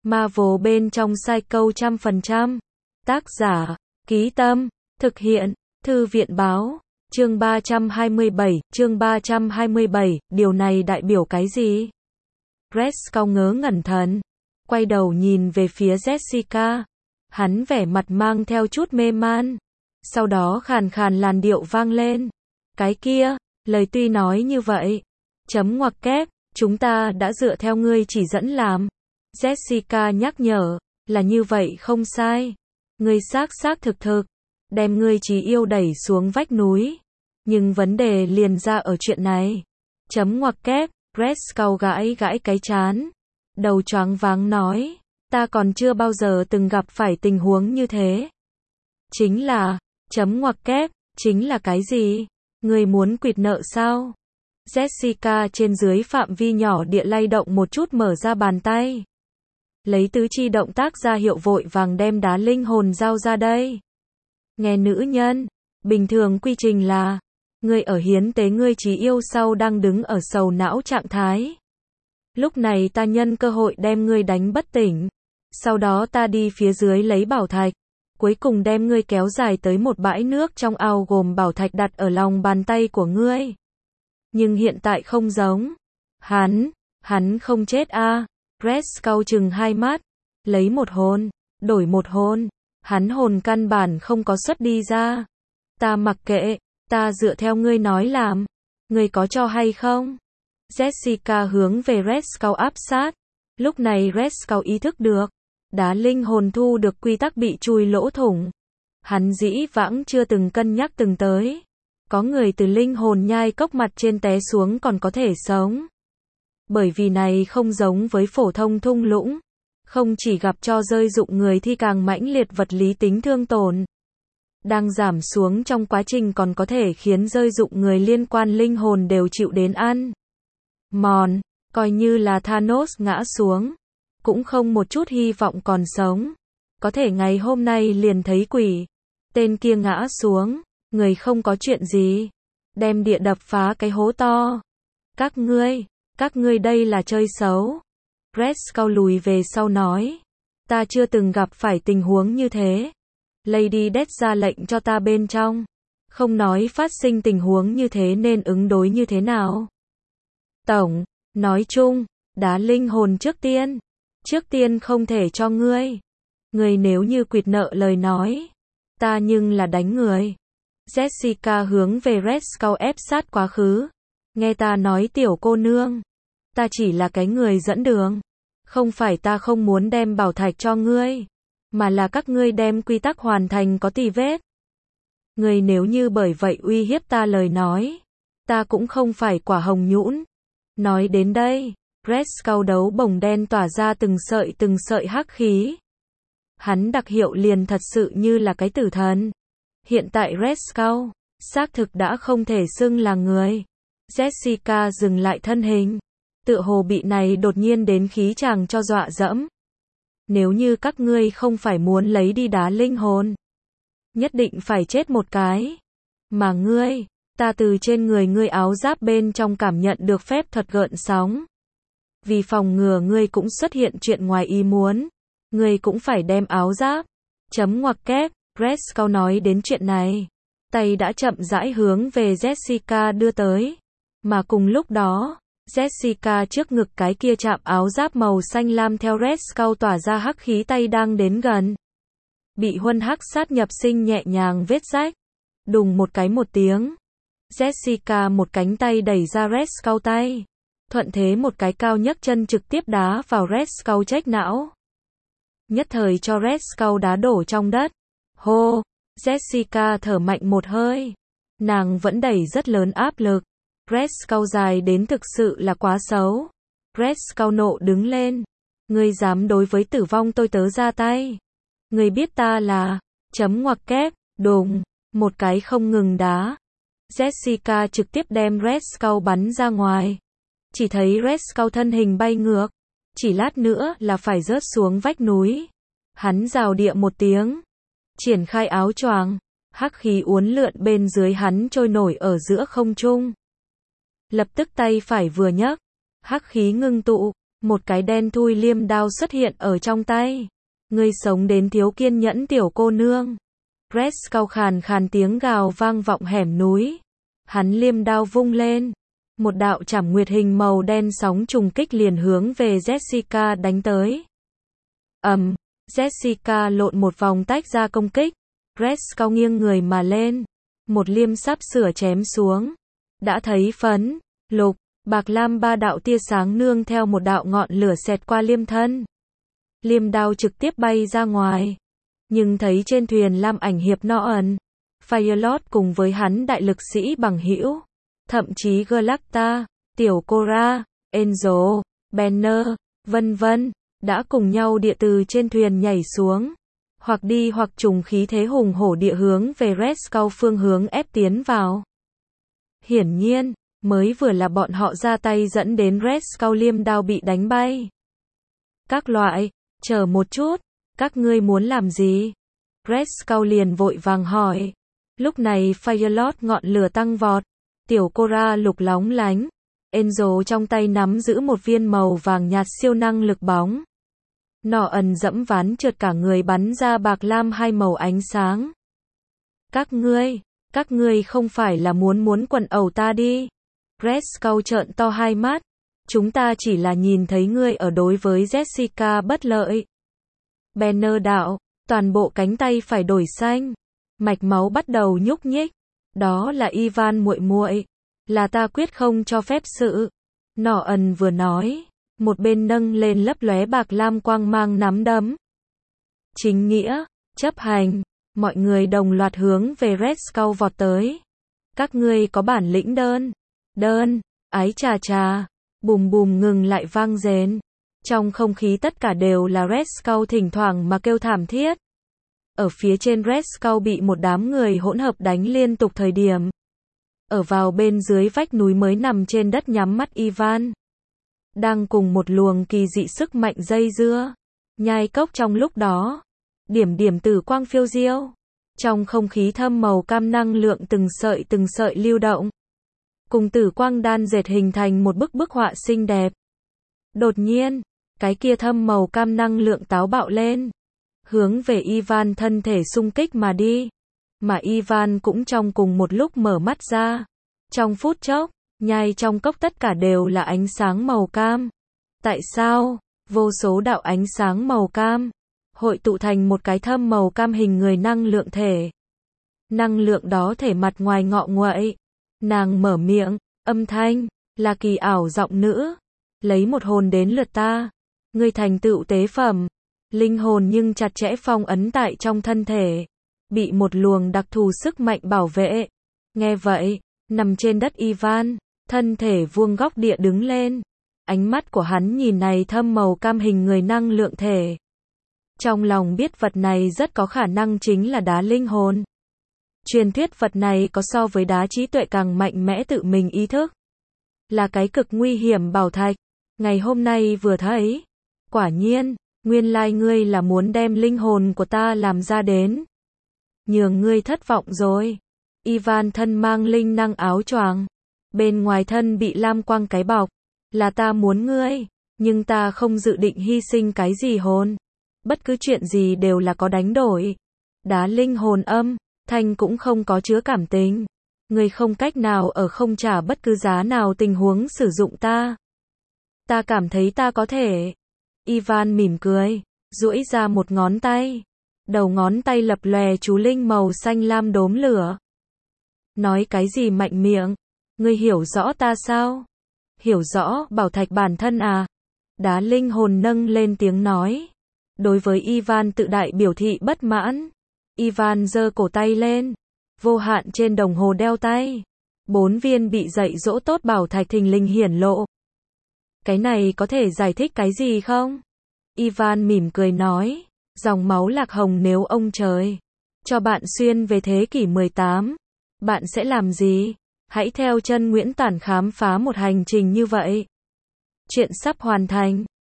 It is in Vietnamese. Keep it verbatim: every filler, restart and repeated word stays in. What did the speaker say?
Marvel bên trong Psycho trăm phần trăm. Tác giả, Ký Tâm, thực hiện, Thư viện Báo. Chương ba trăm hai mươi bảy, chương ba trăm hai mươi bảy, điều này đại biểu cái gì? Red Skull ngớ ngẩn thần, quay đầu nhìn về phía Jessica. Hắn vẻ mặt mang theo chút mê man. Sau đó khàn khàn làn điệu vang lên. Cái kia, lời tuy nói như vậy. Chấm ngoặc kép, chúng ta đã dựa theo ngươi chỉ dẫn làm. Jessica nhắc nhở, là như vậy không sai. Ngươi xác xác thực thực, đem ngươi trí yêu đẩy xuống vách núi. Nhưng vấn đề liền ra ở chuyện này. Chấm ngoặc kép, Red Skull gãi gãi cái chán. Đầu choáng váng nói, ta còn chưa bao giờ từng gặp phải tình huống như thế. Chính là, chấm ngoặc kép, chính là cái gì? Ngươi muốn quỵt nợ sao? Jessica trên dưới phạm vi nhỏ địa lay động một chút mở ra bàn tay. Lấy tứ chi động tác ra hiệu vội vàng đem đá linh hồn giao ra đây. Nghe nữ nhân, bình thường quy trình là, ngươi ở hiến tế ngươi trí yêu sau đang đứng ở sầu não trạng thái. Lúc này ta nhân cơ hội đem ngươi đánh bất tỉnh. Sau đó ta đi phía dưới lấy bảo thạch. Cuối cùng đem ngươi kéo dài tới một bãi nước trong ao gồm bảo thạch đặt ở lòng bàn tay của ngươi. Nhưng hiện tại không giống. Hắn, hắn không chết a. À. Red Skull chừng hai mắt. Lấy một hồn, đổi một hồn. Hắn hồn căn bản không có xuất đi ra. Ta mặc kệ, ta dựa theo ngươi nói làm. Ngươi có cho hay không? Jessica hướng về Red Skull áp sát. Lúc này Red Skull ý thức được. Đá linh hồn thu được quy tắc bị chui lỗ thủng. Hắn dĩ vãng chưa từng cân nhắc từng tới. Có người từ linh hồn nhai cốc mặt trên té xuống còn có thể sống. Bởi vì này không giống với phổ thông thung lũng. Không chỉ gặp cho rơi dụng người thi càng mãnh liệt vật lý tính thương tổn. Đang giảm xuống trong quá trình còn có thể khiến rơi dụng người liên quan linh hồn đều chịu đến ăn mòn. Coi như là Thanos ngã xuống. Cũng không một chút hy vọng còn sống. Có thể ngày hôm nay liền thấy quỷ. Tên kia ngã xuống. Người không có chuyện gì. Đem địa đập phá cái hố to. Các ngươi, các ngươi đây là chơi xấu. Red Skull lùi về sau nói. Ta chưa từng gặp phải tình huống như thế. Lady Death ra lệnh cho ta bên trong. Không nói phát sinh tình huống như thế nên ứng đối như thế nào. Tổng, nói chung, đá linh hồn trước tiên. Trước tiên không thể cho ngươi. Ngươi nếu như quỵt nợ lời nói. Ta nhưng là đánh người. Jessica hướng về Red Skull ép sát quá khứ. Nghe ta nói tiểu cô nương. Ta chỉ là cái người dẫn đường. Không phải ta không muốn đem bảo thạch cho ngươi. Mà là các ngươi đem quy tắc hoàn thành có tì vết. Ngươi nếu như bởi vậy uy hiếp ta lời nói. Ta cũng không phải quả hồng nhũn. Nói đến đây. Red Skull đấu bổng đen tỏa ra từng sợi từng sợi hắc khí. Hắn đặc hiệu liền thật sự như là cái tử thần. Hiện tại Red Skull, xác thực đã không thể xưng là người. Jessica dừng lại thân hình. Tựa hồ bị này đột nhiên đến khí chàng cho dọa dẫm. Nếu như các ngươi không phải muốn lấy đi đá linh hồn. Nhất định phải chết một cái. Mà ngươi, ta từ trên người ngươi áo giáp bên trong cảm nhận được phép thuật gợn sóng. Vì phòng ngừa ngươi cũng xuất hiện chuyện ngoài ý muốn. Ngươi cũng phải đem áo giáp. Chấm ngoặc kép, Red Skull nói đến chuyện này. Tay đã chậm rãi hướng về Jessica đưa tới. Mà cùng lúc đó, Jessica trước ngực cái kia chạm áo giáp màu xanh lam theo Red Skull tỏa ra hắc khí tay đang đến gần. Bị huân hắc sát nhập sinh nhẹ nhàng vết rách. Đùng một cái một tiếng. Jessica một cánh tay đẩy ra Red Skull tay. Thuận thế một cái cao nhấc chân trực tiếp đá vào Red Skull trách não. Nhất thời cho Red Skull đá đổ trong đất. Hô, Jessica thở mạnh một hơi. Nàng vẫn đẩy rất lớn áp lực. Red Skull dài đến thực sự là quá xấu. Red Skull nộ đứng lên. Ngươi dám đối với tử vong tôi tớ ra tay. Ngươi biết ta là, chấm ngoặc kép, đùng, một cái không ngừng đá. Jessica trực tiếp đem Red Skull bắn ra ngoài. Chỉ thấy Red Skull thân hình bay ngược. Chỉ lát nữa là phải rớt xuống vách núi. Hắn rào địa một tiếng. Triển khai áo choàng. Hắc khí uốn lượn bên dưới hắn trôi nổi ở giữa không trung. Lập tức tay phải vừa nhấc. Hắc khí ngưng tụ. Một cái đen thui liêm đao xuất hiện ở trong tay. Ngươi sống đến thiếu kiên nhẫn tiểu cô nương. Red Skull khàn khàn tiếng gào vang vọng hẻm núi. Hắn liêm đao vung lên. Một đạo chảm nguyệt hình màu đen sóng trùng kích liền hướng về Jessica đánh tới. ầm, um, Jessica lộn một vòng tách ra công kích. Red Skull nghiêng người mà lên. Một liêm sắp sửa chém xuống. Đã thấy phấn, lục, bạc lam ba đạo tia sáng nương theo một đạo ngọn lửa xẹt qua liêm thân. Liêm đao trực tiếp bay ra ngoài. Nhưng thấy trên thuyền lam ảnh hiệp Noan, Firelord cùng với hắn đại lực sĩ bằng hữu, thậm chí Galacta, tiểu Cora, Angel, Banner, vân vân, đã cùng nhau địa từ trên thuyền nhảy xuống, hoặc đi hoặc trùng khí thế hùng hổ địa hướng về Red Skull phương hướng ép tiến vào. Hiển nhiên, mới vừa là bọn họ ra tay dẫn đến Red Skull liêm đao bị đánh bay. Các loại, chờ một chút, các ngươi muốn làm gì? Red Skull liền vội vàng hỏi. Lúc này Firelord ngọn lửa tăng vọt, tiểu Cora lục lóng lánh, Angel trong tay nắm giữ một viên màu vàng nhạt siêu năng lực bóng. Nọ ẩn dẫm ván trượt cả người bắn ra bạc lam hai màu ánh sáng. Các ngươi, các ngươi không phải là muốn muốn quần ẩu ta đi. Red Skull trợn to hai mắt. Chúng ta chỉ là nhìn thấy ngươi ở đối với Jessica bất lợi. Banner đạo, toàn bộ cánh tay phải đổi xanh. Mạch máu bắt đầu nhúc nhích. Đó là Ivan muội muội, là ta quyết không cho phép sự. Nọ ẩn vừa nói, một bên nâng lên lấp lóe bạc lam quang mang nắm đấm. Chính nghĩa, chấp hành, mọi người đồng loạt hướng về Red Skull vọt tới. Các ngươi có bản lĩnh đơn, đơn, ái chà chà, bùm bùm ngừng lại vang rền. Trong không khí tất cả đều là Red Skull thỉnh thoảng mà kêu thảm thiết. Ở phía trên Red Skull bị một đám người hỗn hợp đánh liên tục thời điểm. Ở vào bên dưới vách núi mới nằm trên đất nhắm mắt Ivan. Đang cùng một luồng kỳ dị sức mạnh dây dưa. Nhai cốc trong lúc đó. Điểm điểm tử quang phiêu diêu. Trong không khí thâm màu cam năng lượng từng sợi từng sợi lưu động. Cùng tử quang đan dệt hình thành một bức bức họa xinh đẹp. Đột nhiên, cái kia thâm màu cam năng lượng táo bạo lên. Hướng về Ivan thân thể xung kích mà đi. Mà Ivan cũng trong cùng một lúc mở mắt ra. Trong phút chốc, nhai trong cốc tất cả đều là ánh sáng màu cam. Tại sao? Vô số đạo ánh sáng màu cam hội tụ thành một cái thâm màu cam hình người năng lượng thể. Năng lượng đó thể mặt ngoài ngọ nguậy. Nàng mở miệng, âm thanh là kỳ ảo giọng nữ. Lấy một hồn đến lượt ta. Ngươi thành tựu tế phẩm. Linh hồn nhưng chặt chẽ phong ấn tại trong thân thể. Bị một luồng đặc thù sức mạnh bảo vệ. Nghe vậy, nằm trên đất Ivan, thân thể vuông góc địa đứng lên. Ánh mắt của hắn nhìn này thâm màu cam hình người năng lượng thể. Trong lòng biết vật này rất có khả năng chính là đá linh hồn. Truyền thuyết vật này có so với đá trí tuệ càng mạnh mẽ tự mình ý thức. Là cái cực nguy hiểm bảo thạch. Ngày hôm nay vừa thấy. Quả nhiên, nguyên lai ngươi là muốn đem linh hồn của ta làm ra đến. Nhường ngươi thất vọng rồi. Ivan thân mang linh năng áo choàng. Bên ngoài thân bị lam quang cái bọc. Là ta muốn ngươi. Nhưng ta không dự định hy sinh cái gì hồn. Bất cứ chuyện gì đều là có đánh đổi. Đá linh hồn âm, thanh cũng không có chứa cảm tình. Ngươi không cách nào ở không trả bất cứ giá nào tình huống sử dụng ta. Ta cảm thấy ta có thể. Ivan mỉm cười, duỗi ra một ngón tay. Đầu ngón tay lập lòe chú linh màu xanh lam đốm lửa. Nói cái gì mạnh miệng? Ngươi hiểu rõ ta sao? Hiểu rõ bảo thạch bản thân à? Đá linh hồn nâng lên tiếng nói. Đối với Ivan tự đại biểu thị bất mãn. Ivan giơ cổ tay lên. Vô hạn trên đồng hồ đeo tay. Bốn viên bị dạy dỗ tốt bảo thạch thình lình hiển lộ. Cái này có thể giải thích cái gì không? Ivan mỉm cười nói. Dòng máu lạc hồng nếu ông trời cho bạn xuyên về thế kỷ mười tám. Bạn sẽ làm gì? Hãy theo chân Nguyễn Tản khám phá một hành trình như vậy. Chuyện sắp hoàn thành.